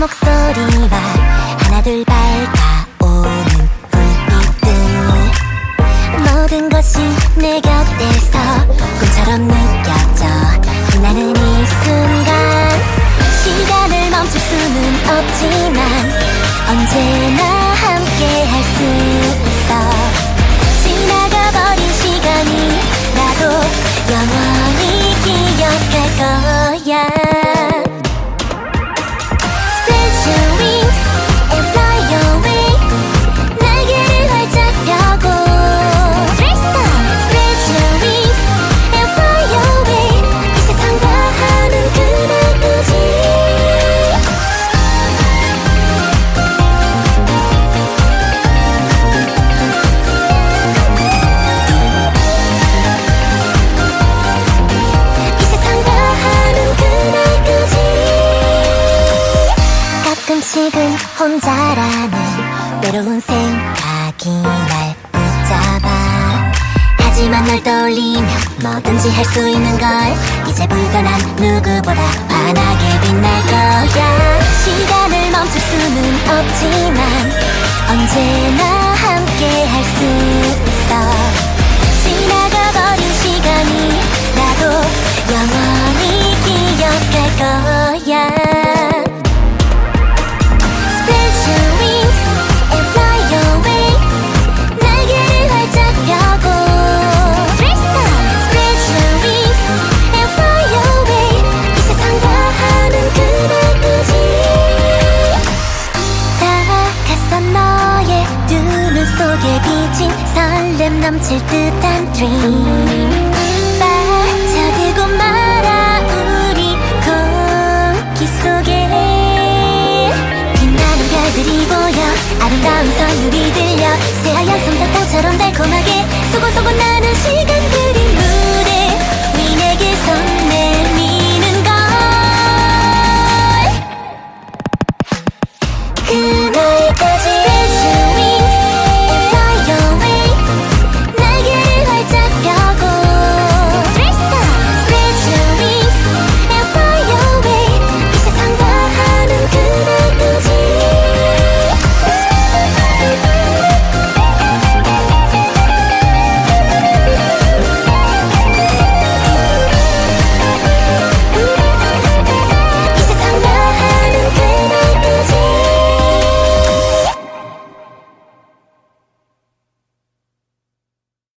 목소리와 하나둘 밝아오는 불빛들 모든 것이 내 곁에서 꿈처럼 느껴져 빛나는 이 순간 시간을 멈출 수는 없지만 언제나 함께 할 수 있어 지나가버린 시간이 나도 영원히 기억할 거야 가끔씩은 혼자라는 외로운 생각이 날 붙잡아 하지만 널 떠올리면 뭐든지 할 수 있는 걸 이제부터 난 누구보다 환하게 빛날 거야 시간을 멈출 수는 없지만 언제나 함께 할 수 있어 지나가버린 시간이 나도 영원히 기억할 거야 속에 비친 설렘 넘칠 듯한 dream 빠져들고 말아 우리 공기 속에 빛나는 별들이 보여 아름다운 선율이 들려 새하얀 솜사탕처럼 달콤하게 소곤소곤 나는 시간들이 무대 위 내게 손